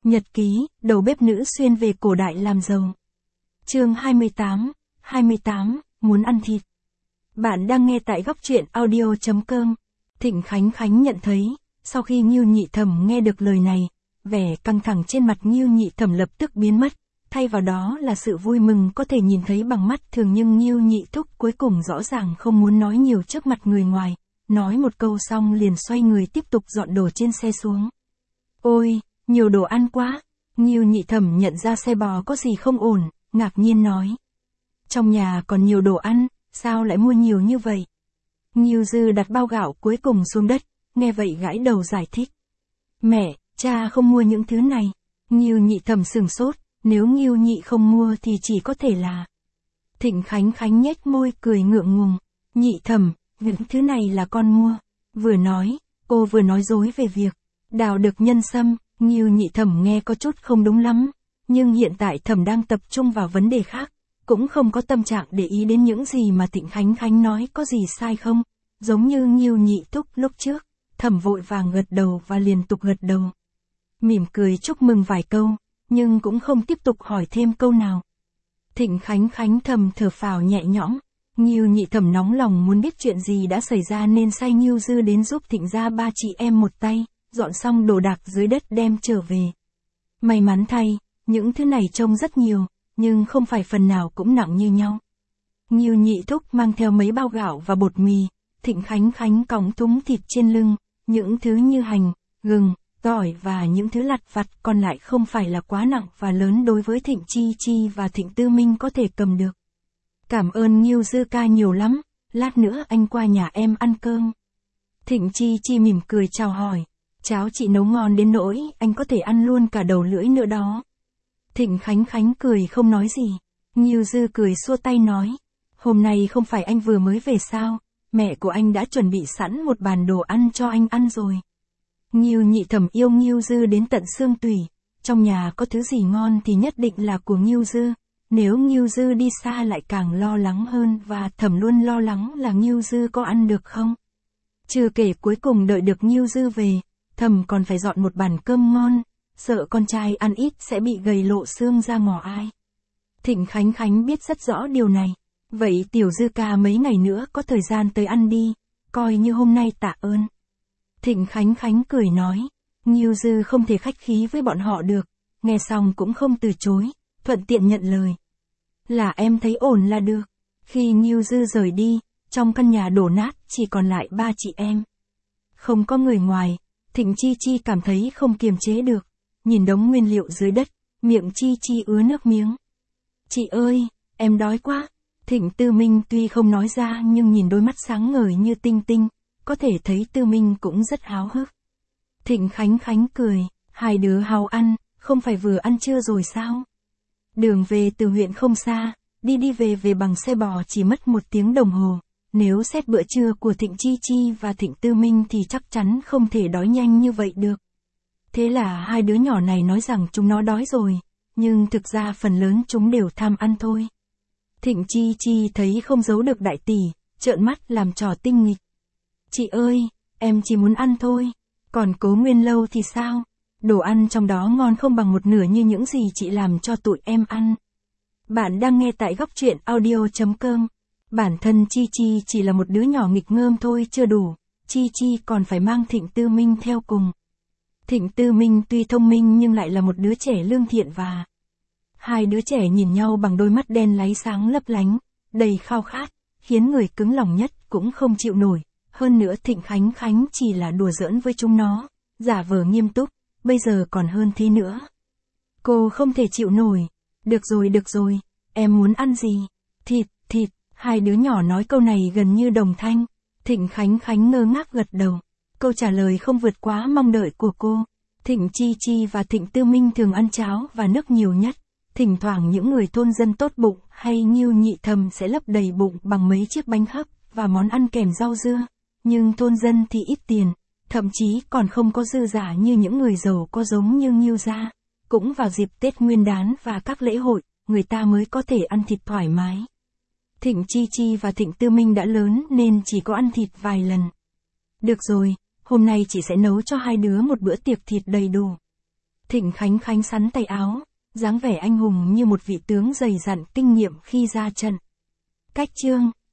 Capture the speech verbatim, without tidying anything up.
Nhật ký, đầu bếp nữ xuyên về cổ đại làm giàu. Chương hai mươi tám, hai mươi tám, muốn ăn thịt. Bạn đang nghe tại góc truyện audio chấm com. Thịnh Khánh Khánh nhận thấy, sau khi Ngưu Nhị Thẩm nghe được lời này, vẻ căng thẳng trên mặt Ngưu Nhị Thẩm lập tức biến mất, thay vào đó là sự vui mừng có thể nhìn thấy bằng mắt thường, nhưng Ngưu Nhị Thúc cuối cùng rõ ràng không muốn nói nhiều trước mặt người ngoài, nói một câu xong liền xoay người tiếp tục dọn đồ trên xe xuống. Ôi, nhiều đồ ăn quá. Ngưu Nhị Thẩm nhận ra xe bò có gì không ổn, ngạc nhiên nói. Trong nhà còn nhiều đồ ăn, sao lại mua nhiều như vậy? Ngưu Dư đặt bao gạo cuối cùng xuống đất, nghe vậy gãi đầu giải thích. Mẹ, cha không mua những thứ này. Ngưu Nhị Thẩm sửng sốt, nếu Ngưu Nhị không mua thì chỉ có thể là... Thịnh Khánh Khánh nhếch môi cười ngượng ngùng. Nhị Thẩm, những thứ này là con mua. Vừa nói, cô vừa nói dối về việc đào được nhân sâm. Ngưu Nhị Thẩm nghe có chút không đúng lắm, nhưng hiện tại Thẩm đang tập trung vào vấn đề khác, cũng không có tâm trạng để ý đến những gì mà Thịnh Khánh Khánh nói có gì sai không, giống như Ngưu Nhị Thúc lúc trước. Thẩm vội vàng gật đầu và liên tục gật đầu, mỉm cười chúc mừng vài câu, nhưng cũng không tiếp tục hỏi thêm câu nào. Thịnh Khánh Khánh thầm thở phào nhẹ nhõm. Ngưu Nhị Thẩm nóng lòng muốn biết chuyện gì đã xảy ra nên sai Ngưu Dư đến giúp Thịnh gia ba chị em một tay, dọn xong đồ đạc dưới đất đem trở về. May mắn thay, những thứ này trông rất nhiều, nhưng không phải phần nào cũng nặng như nhau. Ngưu Nhị Thúc mang theo mấy bao gạo và bột mì, Thịnh Khánh Khánh cõng thúng thịt trên lưng, những thứ như hành, gừng, tỏi và những thứ lặt vặt còn lại không phải là quá nặng và lớn đối với Thịnh Chi Chi và Thịnh Tư Minh có thể cầm được. Cảm ơn Ngưu Dư ca nhiều lắm, lát nữa anh qua nhà em ăn cơm. Thịnh Chi Chi mỉm cười chào hỏi. Cháo chị nấu ngon đến nỗi anh có thể ăn luôn cả đầu lưỡi nữa đó. Thịnh Khánh Khánh cười không nói gì. Ngưu Dư cười xua tay nói. Hôm nay không phải anh vừa mới về sao, mẹ của anh đã chuẩn bị sẵn một bàn đồ ăn cho anh ăn rồi. Ngưu Nhị Thẩm yêu Ngưu Dư đến tận xương tủy, trong nhà có thứ gì ngon thì nhất định là của Ngưu Dư. Nếu Ngưu Dư đi xa lại càng lo lắng hơn và Thẩm luôn lo lắng là Ngưu Dư có ăn được không. Chưa kể cuối cùng đợi được Ngưu Dư về, Thẩm còn phải dọn một bàn cơm ngon, sợ con trai ăn ít sẽ bị gầy lộ xương ra ngỏ ai. Thịnh Khánh Khánh biết rất rõ điều này, vậy tiểu Dư ca mấy ngày nữa có thời gian tới ăn đi, coi như hôm nay tạ ơn. Thịnh Khánh Khánh cười nói, Ngưu Dư không thể khách khí với bọn họ được, nghe xong cũng không từ chối, thuận tiện nhận lời. Là em thấy ổn là được. Khi Ngưu Dư rời đi, trong căn nhà đổ nát chỉ còn lại ba chị em. Không có người ngoài. Thịnh Chi Chi cảm thấy không kiềm chế được, nhìn đống nguyên liệu dưới đất, miệng Chi Chi ứa nước miếng. Chị ơi, em đói quá. Thịnh Tư Minh tuy không nói ra nhưng nhìn đôi mắt sáng ngời như tinh tinh, có thể thấy Tư Minh cũng rất háo hức. Thịnh Khánh Khánh cười, hai đứa háo ăn, không phải vừa ăn trưa rồi sao? Đường về từ huyện không xa, đi đi về về bằng xe bò chỉ mất một tiếng đồng hồ. Nếu xét bữa trưa của Thịnh Chi Chi và Thịnh Tư Minh thì chắc chắn không thể đói nhanh như vậy được. Thế là hai đứa nhỏ này nói rằng chúng nó đói rồi, nhưng thực ra phần lớn chúng đều tham ăn thôi. Thịnh Chi Chi thấy không giấu được đại tỷ, trợn mắt làm trò tinh nghịch. Chị ơi, em chỉ muốn ăn thôi, còn Cố Nguyên Lâu thì sao? Đồ ăn trong đó ngon không bằng một nửa như những gì chị làm cho tụi em ăn. Bạn đang nghe tại góc truyện audio chấm com. Bản thân Chi Chi chỉ là một đứa nhỏ nghịch ngợm thôi chưa đủ, Chi Chi còn phải mang Thịnh Tư Minh theo cùng. Thịnh Tư Minh tuy thông minh nhưng lại là một đứa trẻ lương thiện và... Hai đứa trẻ nhìn nhau bằng đôi mắt đen láy sáng lấp lánh, đầy khao khát, khiến người cứng lòng nhất cũng không chịu nổi. Hơn nữa Thịnh Khánh Khánh chỉ là đùa giỡn với chúng nó, giả vờ nghiêm túc, bây giờ còn hơn thế nữa. Cô không thể chịu nổi. Được rồi được rồi, em muốn ăn gì? Thịt, thịt. Hai đứa nhỏ nói câu này gần như đồng thanh. Thịnh Khánh Khánh ngơ ngác gật đầu. Câu trả lời không vượt quá mong đợi của cô. Thịnh Chi Chi và Thịnh Tư Minh thường ăn cháo và nước nhiều nhất. Thỉnh thoảng những người thôn dân tốt bụng hay Ngưu Nhị Thẩm sẽ lấp đầy bụng bằng mấy chiếc bánh hấp và món ăn kèm rau dưa. Nhưng thôn dân thì ít tiền, thậm chí còn không có dư giả như những người giàu có giống như Ngưu gia. Cũng vào dịp Tết Nguyên đán và các lễ hội, người ta mới có thể ăn thịt thoải mái. Thịnh Chi Chi và Thịnh Tư Minh đã lớn nên chỉ có ăn thịt vài lần. Được rồi, hôm nay chị sẽ nấu cho hai đứa một bữa tiệc thịt đầy đủ. Thịnh Khánh Khánh sắn tay áo, dáng vẻ anh hùng như một vị tướng dày dặn kinh nghiệm khi ra trận. Cách chương